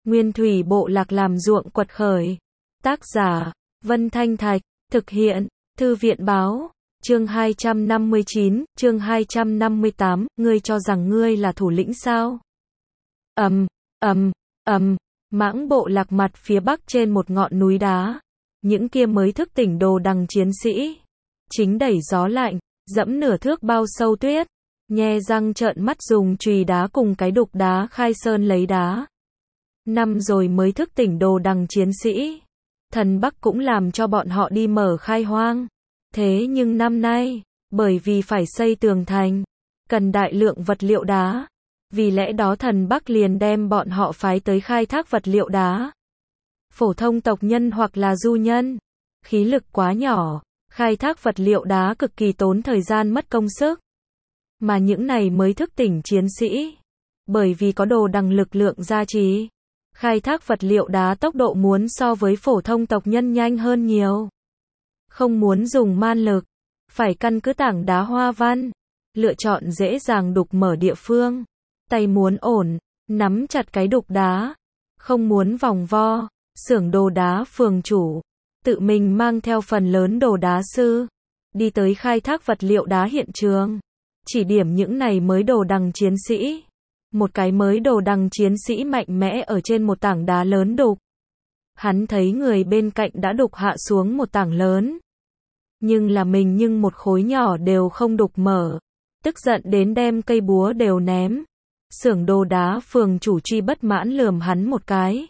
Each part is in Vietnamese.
Nguyên thủy bộ lạc làm ruộng quật khởi. Tác giả, Vân Thanh Thạch, thực hiện, Thư viện Báo. Chương 259, chương 258, ngươi cho rằng ngươi là thủ lĩnh sao? Mãng bộ lạc mặt phía bắc trên một ngọn núi đá. Những kia mới thức tỉnh đồ đằng chiến sĩ. Chính đẩy gió lạnh, dẫm nửa thước bao sâu tuyết. Nhe răng trợn mắt dùng chùy đá cùng cái đục đá khai sơn lấy đá. Năm rồi mới thức tỉnh đồ đằng chiến sĩ. Thần Bắc cũng làm cho bọn họ đi mở khai hoang. Thế nhưng năm nay, bởi vì phải xây tường thành, cần đại lượng vật liệu đá. Vì lẽ đó thần Bắc liền đem bọn họ phái tới khai thác vật liệu đá. Phổ thông tộc nhân hoặc là du nhân, khí lực quá nhỏ, khai thác vật liệu đá cực kỳ tốn thời gian mất công sức. Mà những này mới thức tỉnh chiến sĩ, bởi vì có đồ đằng lực lượng gia trì, khai thác vật liệu đá tốc độ muốn so với phổ thông tộc nhân nhanh hơn nhiều. Không muốn dùng man lực, phải căn cứ tảng đá hoa văn, lựa chọn dễ dàng đục mở địa phương. Tay muốn ổn, nắm chặt cái đục đá, không muốn vòng vo. Xưởng đồ đá phường chủ, tự mình mang theo phần lớn đồ đá sư, đi tới khai thác vật liệu đá hiện trường. Chỉ điểm những này mới đồ đằng chiến sĩ. Một cái mới đồ đằng chiến sĩ mạnh mẽ ở trên một tảng đá lớn đục. Hắn thấy người bên cạnh đã đục hạ xuống một tảng lớn. Nhưng là mình nhưng một khối nhỏ đều không đục mở. Tức giận đến đem cây búa đều ném. Xưởng đồ đá phường chủ truy bất mãn lườm hắn một cái.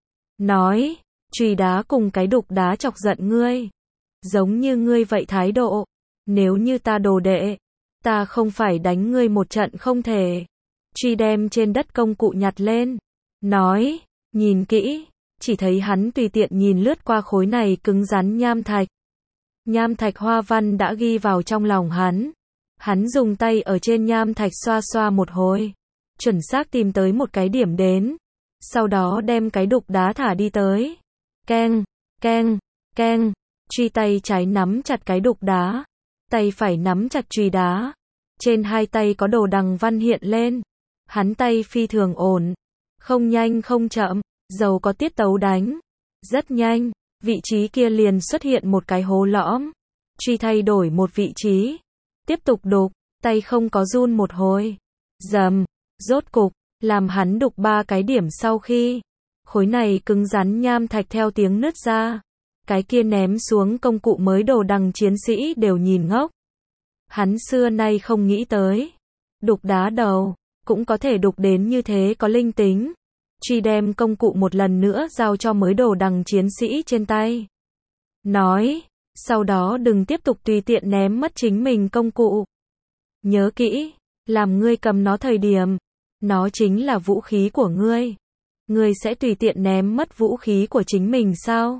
Nói, chùy đá cùng cái đục đá chọc giận ngươi. Giống như ngươi vậy thái độ. Nếu như ta đồ đệ, ta không phải đánh ngươi một trận không thể. Truy đem trên đất công cụ nhặt lên. Nói, nhìn kỹ, chỉ thấy hắn tùy tiện nhìn lướt qua khối này cứng rắn nham thạch. Nham thạch hoa văn đã ghi vào trong lòng hắn. Hắn dùng tay ở trên nham thạch xoa xoa một hồi. Chuẩn xác tìm tới một cái điểm đến. Sau đó đem cái đục đá thả đi tới. Keng, keng, keng. Truy tay trái nắm chặt cái đục đá. Tay phải nắm chặt chùy đá. Trên hai tay có đồ đằng văn hiện lên. Hắn tay phi thường ổn. Không nhanh không chậm. Dầu có tiết tấu đánh. Rất nhanh. Vị trí kia liền xuất hiện một cái hố lõm. Truy thay đổi một vị trí. Tiếp tục đục. Tay không có run một hồi. Dầm. Rốt cục. Làm hắn đục 3 cái điểm sau khi. Khối này cứng rắn nham thạch theo tiếng nứt ra. Cái kia ném xuống công cụ mới đồ đằng chiến sĩ đều nhìn ngốc. Hắn xưa nay không nghĩ tới. Đục đá đầu. Cũng có thể đục đến như thế có linh tính. Truy đem công cụ một lần nữa giao cho mới đồ đằng chiến sĩ trên tay. Nói. Sau đó đừng tiếp tục tùy tiện ném mất chính mình công cụ. Nhớ kỹ. Làm ngươi cầm nó thời điểm. Nó chính là vũ khí của ngươi. Ngươi sẽ tùy tiện ném mất vũ khí của chính mình sao?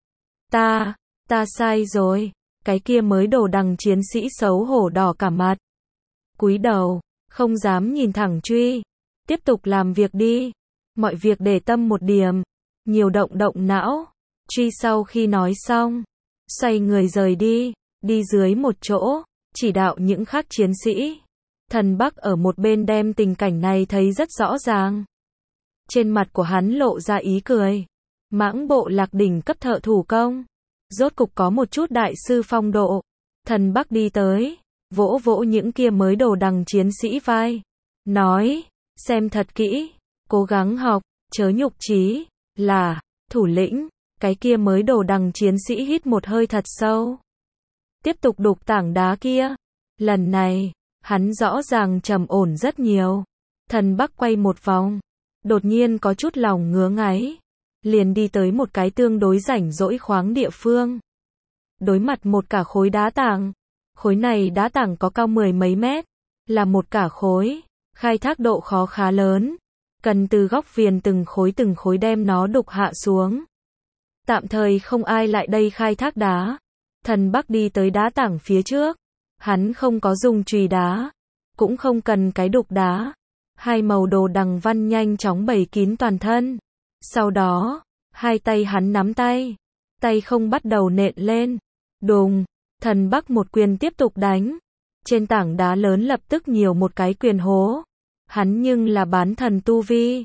Ta sai rồi. Cái kia mới đồ đằng chiến sĩ xấu hổ đỏ cả mặt. Cúi đầu, không dám nhìn thẳng truy. Tiếp tục làm việc đi. Mọi việc để tâm một điểm. Nhiều động động não. Truy sau khi nói xong, xoay người rời đi. Đi dưới một chỗ, chỉ đạo những khác chiến sĩ. Thần Bắc ở một bên đem tình cảnh này thấy rất rõ ràng. Trên mặt của hắn lộ ra ý cười. Mãng bộ lạc đỉnh cấp thợ thủ công. Rốt cục có một chút đại sư phong độ. Thần Bắc đi tới. Vỗ vỗ những kia mới đồ đằng chiến sĩ vai. Nói. Xem thật kỹ. Cố gắng học. Chớ nhục chí. Là. Thủ lĩnh. Cái kia mới đồ đằng chiến sĩ hít một hơi thật sâu. Tiếp tục đục tảng đá kia. Lần này. Hắn rõ ràng trầm ổn rất nhiều. Thần Bắc quay một vòng. Đột nhiên có chút lòng ngứa ngáy. Liền đi tới một cái tương đối rảnh rỗi khoáng địa phương. Đối mặt một cả khối đá tảng. Khối này đá tảng có cao 10 mấy mét. Là một cả khối. Khai thác độ khó khá lớn. Cần từ góc viền từng khối đem nó đục hạ xuống. Tạm thời không ai lại đây khai thác đá. Thần Bắc đi tới đá tảng phía trước. Hắn không có dùng chùy đá. Cũng không cần cái đục đá. Hai màu đồ đằng văn nhanh chóng bày kín toàn thân. Sau đó, hai tay hắn nắm tay. Tay không bắt đầu nện lên. Đùng, Thần Bắc một quyền tiếp tục đánh. Trên tảng đá lớn lập tức nhiều một cái quyền hố. Hắn nhưng là bán thần tu vi.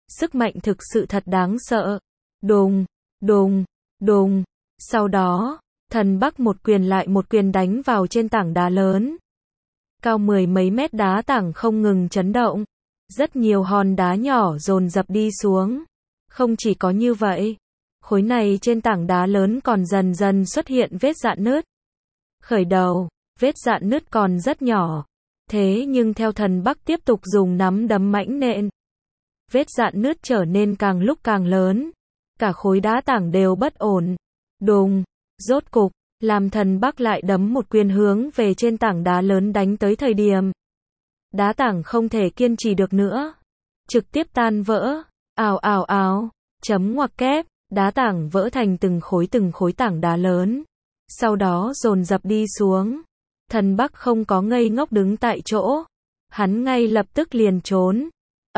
sức mạnh thực sự thật đáng sợ. Đùng, đùng, đùng. Sau đó, Thần Bắc một quyền lại một quyền đánh vào trên tảng đá lớn. Cao 10 mấy mét đá tảng không ngừng chấn động. Rất nhiều hòn đá nhỏ dồn dập đi xuống. Không chỉ có như vậy, khối này trên tảng đá lớn còn dần dần xuất hiện vết rạn nứt. Khởi đầu, vết rạn nứt còn rất nhỏ. Thế nhưng theo Thần Bắc tiếp tục dùng nắm đấm mãnh nện, vết rạn nứt trở nên càng lúc càng lớn. Cả khối đá tảng đều bất ổn. Đùng, rốt cục, làm Thần Bắc lại đấm một quyền hướng về trên tảng đá lớn đánh tới thời điểm. Đá tảng không thể kiên trì được nữa. Trực tiếp tan vỡ. Ào ào ào. Chấm ngoặc kép. Đá tảng vỡ thành từng khối tảng đá lớn. Sau đó dồn dập đi xuống. Thần Bắc không có ngây ngốc đứng tại chỗ. Hắn ngay lập tức liền trốn.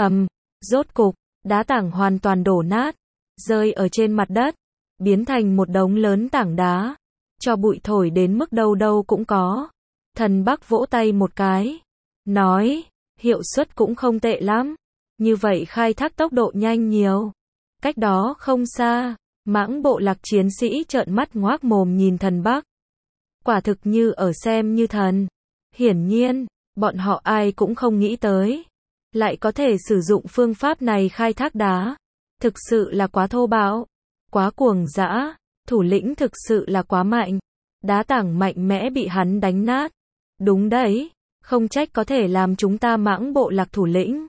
Rốt cục, đá tảng hoàn toàn đổ nát. Rơi ở trên mặt đất. Biến thành một đống lớn tảng đá. Cho bụi thổi đến mức đâu đâu cũng có. Thần Bắc vỗ tay một cái. Nói, hiệu suất cũng không tệ lắm. Như vậy khai thác tốc độ nhanh nhiều. Cách đó không xa, Mãng bộ lạc chiến sĩ trợn mắt ngoác mồm nhìn Thần Bắc. Quả thực như ở xem như thần. Hiển nhiên, bọn họ ai cũng không nghĩ tới. Lại có thể sử dụng phương pháp này khai thác đá. Thực sự là quá thô bạo. Quá cuồng dã. Thủ lĩnh thực sự là quá mạnh. Đá tảng mạnh mẽ bị hắn đánh nát. Đúng đấy. Không trách có thể làm chúng ta Mãng bộ lạc thủ lĩnh.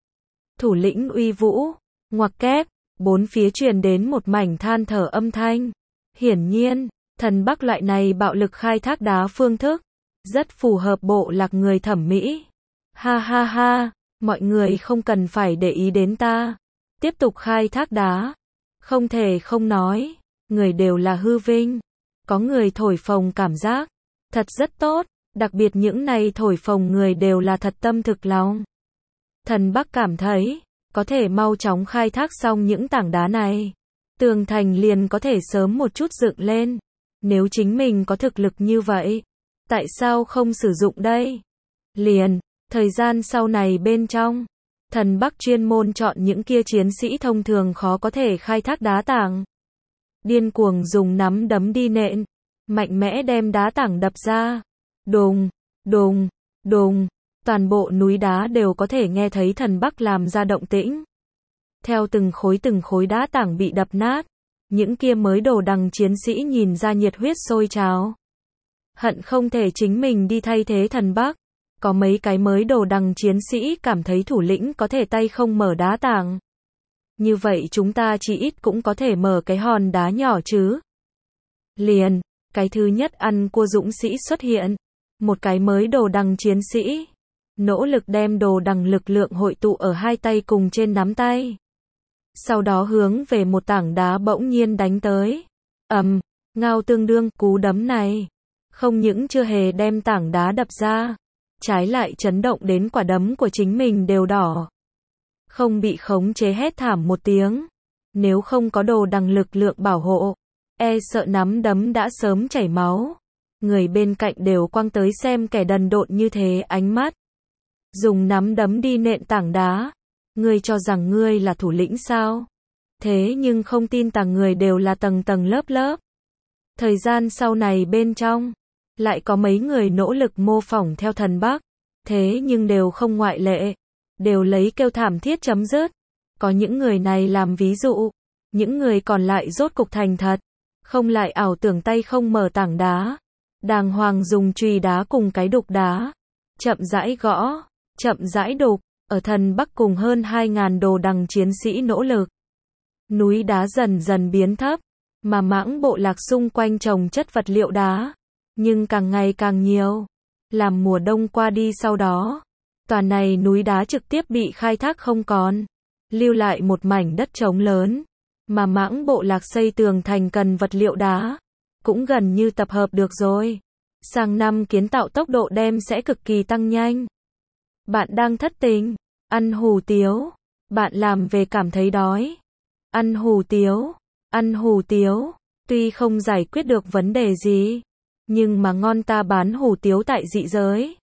Thủ lĩnh uy vũ. Ngoặc kép. Bốn phía truyền đến một mảnh than thở âm thanh. Hiển nhiên, Thần Bắc loại này bạo lực khai thác đá phương thức. Rất phù hợp bộ lạc người thẩm mỹ. Ha ha ha. Mọi người không cần phải để ý đến ta. Tiếp tục khai thác đá. Không thể không nói. Người đều là hư vinh. Có người thổi phồng cảm giác. Thật rất tốt. Đặc biệt những này thổi phồng người đều là thật tâm thực lòng. Thần Bắc cảm thấy, có thể mau chóng khai thác xong những tảng đá này. Tường thành liền có thể sớm một chút dựng lên. Nếu chính mình có thực lực như vậy, tại sao không sử dụng đây? Liền, thời gian sau này bên trong, Thần Bắc chuyên môn chọn những kia chiến sĩ thông thường khó có thể khai thác đá tảng. Điên cuồng dùng nắm đấm đi nện, mạnh mẽ đem đá tảng đập ra. Đùng, đùng, đùng, toàn bộ núi đá đều có thể nghe thấy Thần Bắc làm ra động tĩnh. Theo từng khối đá tảng bị đập nát, những kia mới đồ đằng chiến sĩ nhìn ra nhiệt huyết sôi trào. Hận không thể chính mình đi thay thế Thần Bắc. Có mấy cái mới đồ đằng chiến sĩ cảm thấy thủ lĩnh có thể tay không mở đá tảng. Như vậy chúng ta chỉ ít cũng có thể mở cái hòn đá nhỏ chứ. Liền, cái thứ nhất ăn cua dũng sĩ xuất hiện. Một cái mới đồ đằng chiến sĩ. Nỗ lực đem đồ đằng lực lượng hội tụ ở hai tay cùng trên nắm tay. Sau đó hướng về một tảng đá bỗng nhiên đánh tới. Ngao tương đương, cú đấm này. Không những chưa hề đem tảng đá đập ra. Trái lại chấn động đến quả đấm của chính mình đều đỏ. Không bị khống chế hét thảm một tiếng. Nếu không có đồ đằng lực lượng bảo hộ, e sợ nắm đấm đã sớm chảy máu. Người bên cạnh đều quăng tới xem kẻ đần độn như thế ánh mắt. Dùng nắm đấm đi nện tảng đá. Ngươi cho rằng ngươi là thủ lĩnh sao? Thế nhưng không tin tàng người đều là tầng tầng lớp lớp. Thời gian sau này bên trong, lại có mấy người nỗ lực mô phỏng theo Thần Bắc. Thế nhưng đều không ngoại lệ. Đều lấy kêu thảm thiết chấm dứt. Có những người này làm ví dụ. Những người còn lại rốt cục thành thật. Không lại ảo tưởng tay không mở tảng đá. Đàng hoàng dùng chùy đá cùng cái đục đá. Chậm rãi gõ. Chậm rãi đục. Ở Thần Bắc cùng hơn 2.000 đồ đằng chiến sĩ nỗ lực. Núi đá dần dần biến thấp. Mà Mãng bộ lạc xung quanh trồng chất vật liệu đá. Nhưng càng ngày càng nhiều. Làm mùa đông qua đi sau đó. Toàn này núi đá trực tiếp bị khai thác không còn. Lưu lại một mảnh đất trống lớn. Mà Mãng bộ lạc xây tường thành cần vật liệu đá. Cũng gần như tập hợp được rồi. Sang năm kiến tạo tốc độ đem sẽ cực kỳ tăng nhanh. Bạn đang thất tình. Ăn hủ tiếu. Bạn làm về cảm thấy đói. Ăn hủ tiếu. Ăn hủ tiếu. Tuy không giải quyết được vấn đề gì. Nhưng mà ngon ta bán hủ tiếu tại dị giới.